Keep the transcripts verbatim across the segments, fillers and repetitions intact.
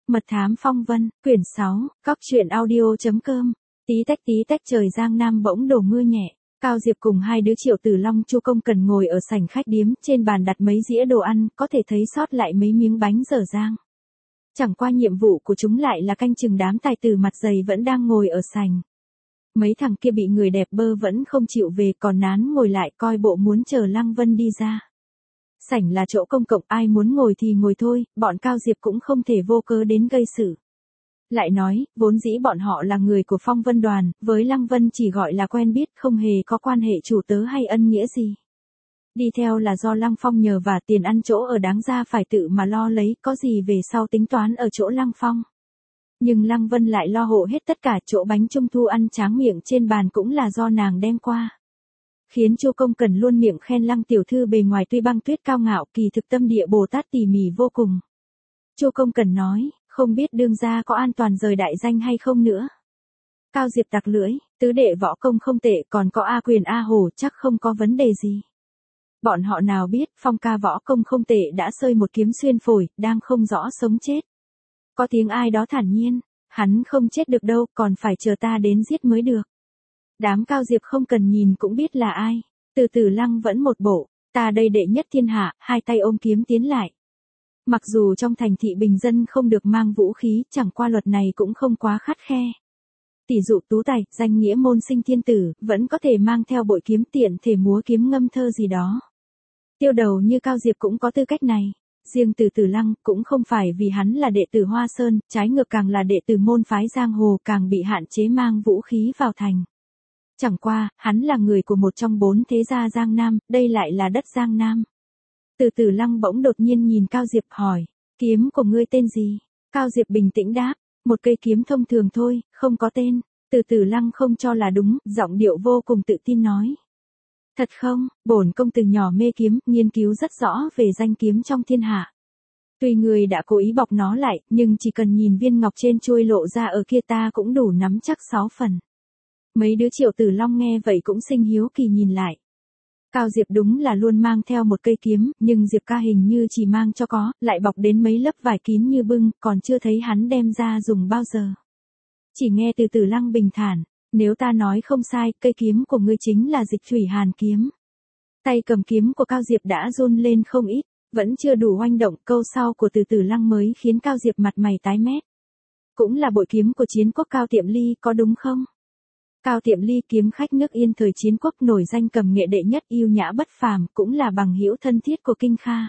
Mật thám phong vân, quyển sáu, cóc truyện audio.com. Tí tách tí tách trời Giang Nam bỗng đổ mưa nhẹ. Cao Diệp cùng hai đứa Triệu Tử Long Chu Công Cần ngồi ở sảnh khách điếm, trên bàn đặt mấy dĩa đồ ăn, có thể thấy sót lại mấy miếng bánh dở dang. Chẳng qua nhiệm vụ của chúng lại là canh chừng đám tài tử mặt dày vẫn đang ngồi ở sảnh. Mấy thằng kia bị người đẹp bơ vẫn không chịu về, còn nán ngồi lại coi bộ muốn chờ Lăng Vân đi ra. Sảnh là chỗ công cộng, ai muốn ngồi thì ngồi thôi, bọn Cao Diệp cũng không thể vô cớ đến gây sự. Lại nói, vốn dĩ bọn họ là người của Phong Vân đoàn, với Lăng Vân chỉ gọi là quen biết, không hề có quan hệ chủ tớ hay ân nghĩa gì. Đi theo là do Lăng Phong nhờ và tiền ăn chỗ ở đáng ra phải tự mà lo lấy, có gì về sau tính toán ở chỗ Lăng Phong. Nhưng Lăng Vân lại lo hộ hết tất cả, chỗ bánh trung thu ăn tráng miệng trên bàn cũng là do nàng đem qua. Khiến Chu Công Cần luôn miệng khen Lăng tiểu thư bề ngoài tuy băng tuyết cao ngạo, kỳ thực tâm địa Bồ Tát tỉ mỉ vô cùng. Chu Công Cần nói, không biết đương gia có an toàn rời đại danh hay không nữa. Cao Diệp tặc lưỡi, tứ đệ võ công không tệ, còn có A Quyền A Hồ chắc không có vấn đề gì. Bọn họ nào biết, Phong ca võ công không tệ đã sơi một kiếm xuyên phổi, đang không rõ sống chết. Có tiếng ai đó thản nhiên, hắn không chết được đâu, còn phải chờ ta đến giết mới được. Đám Cao Diệp không cần nhìn cũng biết là ai. Từ Từ Lăng vẫn một bộ, ta đây đệ nhất thiên hạ, hai tay ôm kiếm tiến lại. Mặc dù trong thành thị bình dân không được mang vũ khí, chẳng qua luật này cũng không quá khắt khe. Tỷ dụ tú tài, danh nghĩa môn sinh thiên tử, vẫn có thể mang theo bội kiếm tiện thể múa kiếm ngâm thơ gì đó. Tiêu đầu như Cao Diệp cũng có tư cách này. Riêng Từ Từ Lăng cũng không phải vì hắn là đệ tử Hoa Sơn, trái ngược càng là đệ tử môn phái giang hồ càng bị hạn chế mang vũ khí vào thành. Chẳng qua, hắn là người của một trong bốn thế gia Giang Nam, đây lại là đất Giang Nam. Từ Từ Lăng bỗng đột nhiên nhìn Cao Diệp hỏi, kiếm của ngươi tên gì? Cao Diệp bình tĩnh đáp, một cây kiếm thông thường thôi, không có tên. Từ Từ Lăng không cho là đúng, giọng điệu vô cùng tự tin nói. Thật không, bổn công từ nhỏ mê kiếm, nghiên cứu rất rõ về danh kiếm trong thiên hạ. Tuy người đã cố ý bọc nó lại, nhưng chỉ cần nhìn viên ngọc trên chuôi lộ ra ở kia ta cũng đủ nắm chắc sáu phần. Mấy đứa Triệu Tử Long nghe vậy cũng sinh hiếu kỳ nhìn lại. Cao Diệp đúng là luôn mang theo một cây kiếm, nhưng Diệp ca hình như chỉ mang cho có, lại bọc đến mấy lớp vải kín như bưng, còn chưa thấy hắn đem ra dùng bao giờ. Chỉ nghe Từ Từ Lăng bình thản, nếu ta nói không sai, cây kiếm của ngươi chính là Dịch Thủy Hàn kiếm. Tay cầm kiếm của Cao Diệp đã run lên không ít, vẫn chưa đủ oanh động, câu sau của Từ Từ Lăng mới khiến Cao Diệp mặt mày tái mét. Cũng là bội kiếm của chiến quốc Cao Tiệm Ly, có đúng không? Cao Tiệm Ly kiếm khách nước Yên thời chiến quốc nổi danh cầm nghệ đệ nhất, yêu nhã bất phàm, cũng là bằng hữu thân thiết của Kinh Kha.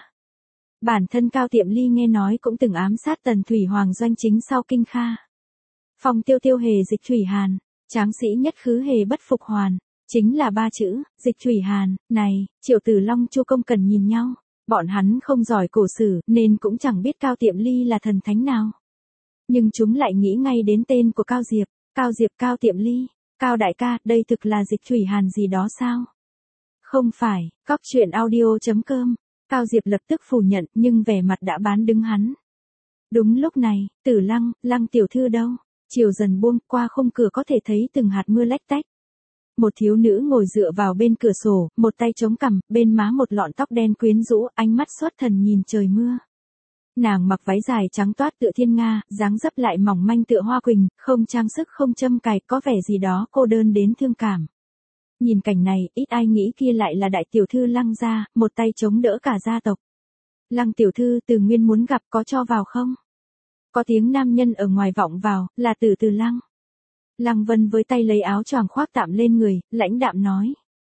Bản thân Cao Tiệm Ly nghe nói cũng từng ám sát Tần Thủy Hoàng doanh chính sau Kinh Kha. Phong tiêu tiêu hề Dịch Thủy Hàn, tráng sĩ nhất khứ hề bất phục hoàn, chính là ba chữ, Dịch Thủy Hàn. Này, Triệu Tử Long Chu Công Cần nhìn nhau, bọn hắn không giỏi cổ sử nên cũng chẳng biết Cao Tiệm Ly là thần thánh nào. Nhưng chúng lại nghĩ ngay đến tên của Cao Diệp, Cao Diệp Cao Tiệm Ly. Cao đại ca, đây thực là Dịch Thủy Hàn gì đó sao? Không phải, cóc truyện audio.com. Cao Diệp lập tức phủ nhận, nhưng vẻ mặt đã bán đứng hắn. Đúng lúc này, Tử Lăng, Lăng tiểu thư đâu? Chiều dần buông, qua khung cửa có thể thấy từng hạt mưa lách tách. Một thiếu nữ ngồi dựa vào bên cửa sổ, một tay chống cằm, bên má một lọn tóc đen quyến rũ, ánh mắt xuất thần nhìn trời mưa. Nàng mặc váy dài trắng toát tựa thiên nga, dáng dấp lại mỏng manh tựa hoa quỳnh, không trang sức không châm cài, có vẻ gì đó cô đơn đến thương cảm. Nhìn cảnh này, ít ai nghĩ kia lại là đại tiểu thư Lăng gia, một tay chống đỡ cả gia tộc. Lăng tiểu thư Từ Nguyên muốn gặp, có cho vào không? Có tiếng nam nhân ở ngoài vọng vào, là Từ Từ Lăng. Lăng Vân với tay lấy áo choàng khoác tạm lên người, lãnh đạm nói.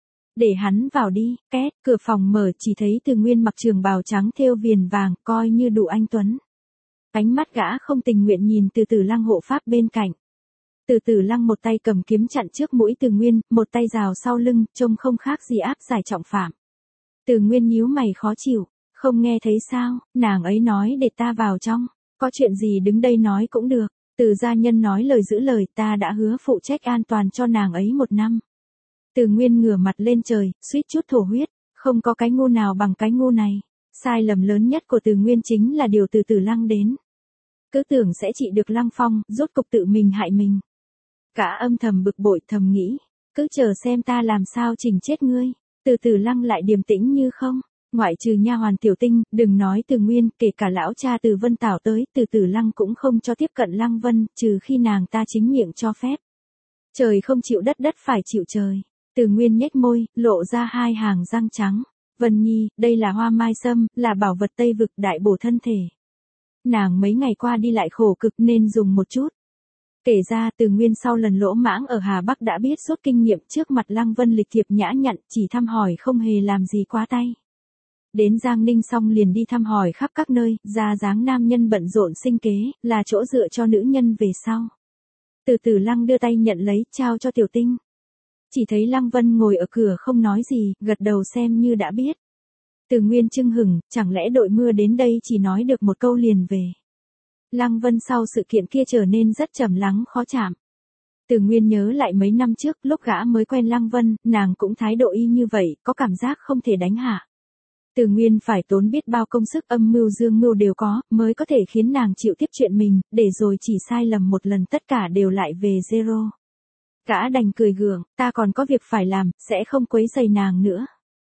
Để hắn vào đi, két, cửa phòng mở chỉ thấy Từ Nguyên mặc trường bào trắng thêu viền vàng, coi như đủ anh tuấn. Ánh mắt gã không tình nguyện nhìn Từ Từ Lăng hộ pháp bên cạnh. Từ Từ Lăng một tay cầm kiếm chặn trước mũi Từ Nguyên, một tay rào sau lưng, trông không khác gì áp giải trọng phạm. Từ Nguyên nhíu mày khó chịu, không nghe thấy sao, nàng ấy nói để ta vào trong, có chuyện gì đứng đây nói cũng được. Từ gia nhân nói lời giữ lời, ta đã hứa phụ trách an toàn cho nàng ấy một năm. Từ Nguyên ngửa mặt lên trời, suýt chút thổ huyết, không có cái ngu nào bằng cái ngu này. Sai lầm lớn nhất của Từ Nguyên chính là điều Từ Từ Lăng đến. Cứ tưởng sẽ trị được Lăng Phong, rốt cục tự mình hại mình. Cả âm thầm bực bội thầm nghĩ, cứ chờ xem ta làm sao chỉnh chết ngươi. Từ Từ Lăng lại điềm tĩnh như không, Ngoại trừ nha hoàn Tiểu Tinh, đừng nói Từ Nguyên, kể cả lão cha Từ Vân Tảo tới, Từ Tử Lăng cũng không cho tiếp cận Lăng Vân, trừ khi nàng ta chính miệng cho phép. Trời không chịu đất, đất phải chịu trời. Từ Nguyên nhếch môi, lộ ra hai hàng răng trắng. Vân Nhi, đây là hoa mai sâm, là bảo vật Tây Vực đại bổ thân thể. Nàng mấy ngày qua đi lại khổ cực nên dùng một chút. Kể ra Từ Nguyên sau lần lỗ mãng ở Hà Bắc đã biết rút kinh nghiệm, trước mặt Lăng Vân lịch thiệp nhã nhặn, chỉ thăm hỏi không hề làm gì quá tay. Đến Giang Ninh xong liền đi thăm hỏi khắp các nơi, ra dáng nam nhân bận rộn sinh kế, là chỗ dựa cho nữ nhân về sau. Từ Từ Lăng đưa tay nhận lấy, trao cho Tiểu Tinh. Chỉ thấy Lăng Vân ngồi ở cửa không nói gì, gật đầu xem như đã biết. Từ Nguyên chưng hửng, chẳng lẽ đội mưa đến đây chỉ nói được một câu liền về. Lăng Vân sau sự kiện kia trở nên rất trầm lắng khó chạm. Từ Nguyên nhớ lại mấy năm trước, lúc gã mới quen Lăng Vân, nàng cũng thái độ y như vậy, có cảm giác không thể đánh hạ. Từ Nguyên phải tốn biết bao công sức, âm mưu dương mưu đều có, mới có thể khiến nàng chịu tiếp chuyện mình, để rồi chỉ sai lầm một lần tất cả đều lại về zero. Gã đành cười gượng, ta còn có việc phải làm, sẽ không quấy rầy nàng nữa.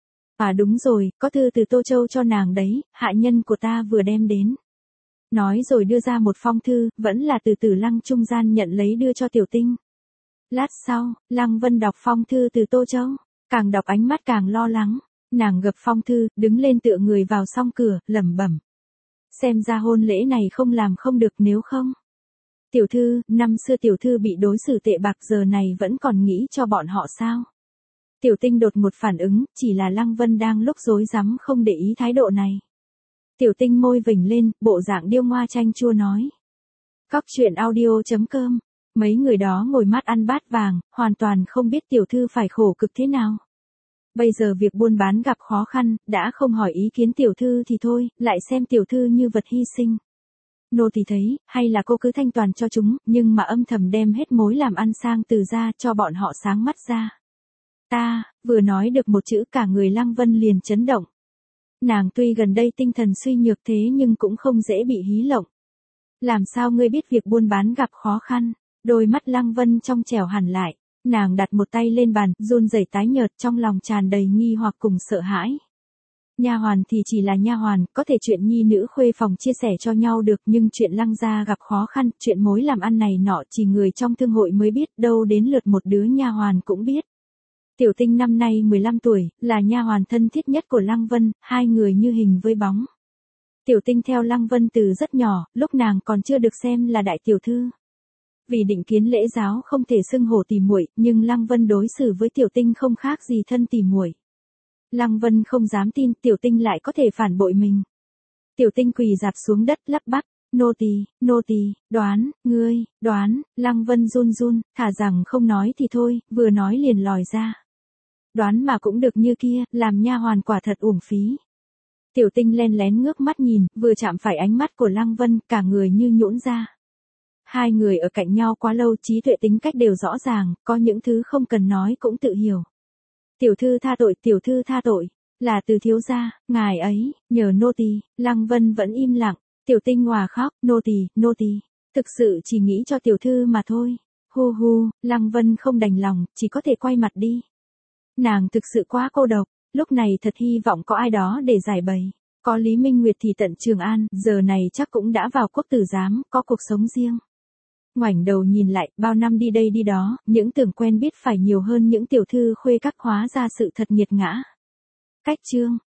À đúng rồi, có thư từ Tô Châu cho nàng đấy, hạ nhân của ta vừa đem đến. Nói rồi đưa ra một phong thư, vẫn là từ Tử Lăng trung gian nhận lấy đưa cho Tiểu Tinh. Lát sau, Lăng Vân đọc phong thư từ Tô Châu, càng đọc ánh mắt càng lo lắng. Nàng gập phong thư, đứng lên tựa người vào song cửa, lẩm bẩm. Xem ra hôn lễ này không làm không được, nếu không. Tiểu thư, năm xưa tiểu thư bị đối xử tệ bạc, giờ này vẫn còn nghĩ cho bọn họ sao? Tiểu Tinh đột một phản ứng, chỉ là Lăng Vân đang lúc rối rắm không để ý thái độ này. Tiểu Tinh môi vểnh lên, bộ dạng điêu ngoa chanh chua nói. Cóc truyện audio chấm com. Mấy người đó ngồi mắt ăn bát vàng, hoàn toàn không biết tiểu thư phải khổ cực thế nào. Bây giờ việc buôn bán gặp khó khăn, đã không hỏi ý kiến tiểu thư thì thôi, lại xem tiểu thư như vật hy sinh. Nô tỳ thấy, hay là cô cứ thanh toàn cho chúng, nhưng mà âm thầm đem hết mối làm ăn sang Từ ra, cho bọn họ sáng mắt ra. Ta, vừa nói được một chữ cả người Lăng Vân liền chấn động. Nàng tuy gần đây tinh thần suy nhược thế nhưng cũng không dễ bị hí lộng. Làm sao ngươi biết việc buôn bán gặp khó khăn? Đôi mắt Lăng Vân trong trẻo hẳn lại. Nàng đặt một tay lên bàn, run rẩy tái nhợt, trong lòng tràn đầy nghi hoặc cùng sợ hãi. Nha hoàn thì chỉ là nha hoàn, có thể chuyện nhi nữ khuê phòng chia sẻ cho nhau được, nhưng chuyện Lăng gia gặp khó khăn, chuyện mối làm ăn này nọ chỉ người trong thương hội mới biết, đâu đến lượt một đứa nha hoàn cũng biết. Tiểu Tinh năm nay mười lăm tuổi, là nha hoàn thân thiết nhất của Lăng Vân, hai người như hình với bóng. Tiểu Tinh theo Lăng Vân từ rất nhỏ, lúc nàng còn chưa được xem là đại tiểu thư. Vì định kiến lễ giáo không thể xưng hổ tỉ muội, nhưng Lăng Vân đối xử với Tiểu Tinh không khác gì thân tỉ muội. Lăng Vân không dám tin Tiểu Tinh lại có thể phản bội mình. Tiểu Tinh quỳ rạp xuống đất lắp bắp, nô tỳ, nô tỳ, đoán, ngươi, đoán, Lăng Vân run run, thả rằng không nói thì thôi, vừa nói liền lòi ra. Đoán mà cũng được như kia, làm nha hoàn quả thật uổng phí. Tiểu Tinh len lén ngước mắt nhìn, vừa chạm phải ánh mắt của Lăng Vân, cả người như nhũn ra. Hai người ở cạnh nhau quá lâu, trí tuệ tính cách đều rõ ràng, có những thứ không cần nói cũng tự hiểu. Tiểu thư tha tội, tiểu thư tha tội, là Từ thiếu gia, ngài ấy, nhờ nô tỳ. Lăng Vân vẫn im lặng. Tiểu Tinh ngòa khóc, nô tỳ, nô tỳ, thực sự chỉ nghĩ cho tiểu thư mà thôi. Hu hu, Lăng Vân không đành lòng, chỉ có thể quay mặt đi. Nàng thực sự quá cô độc, lúc này thật hy vọng có ai đó để giải bày. Có Lý Minh Nguyệt thì tận Trường An, giờ này chắc cũng đã vào quốc tử giám, có cuộc sống riêng. Ngoảnh đầu nhìn lại, bao năm đi đây đi đó, những tưởng quen biết phải nhiều hơn những tiểu thư khuê các, hóa ra sự thật nghiệt ngã. Cách chương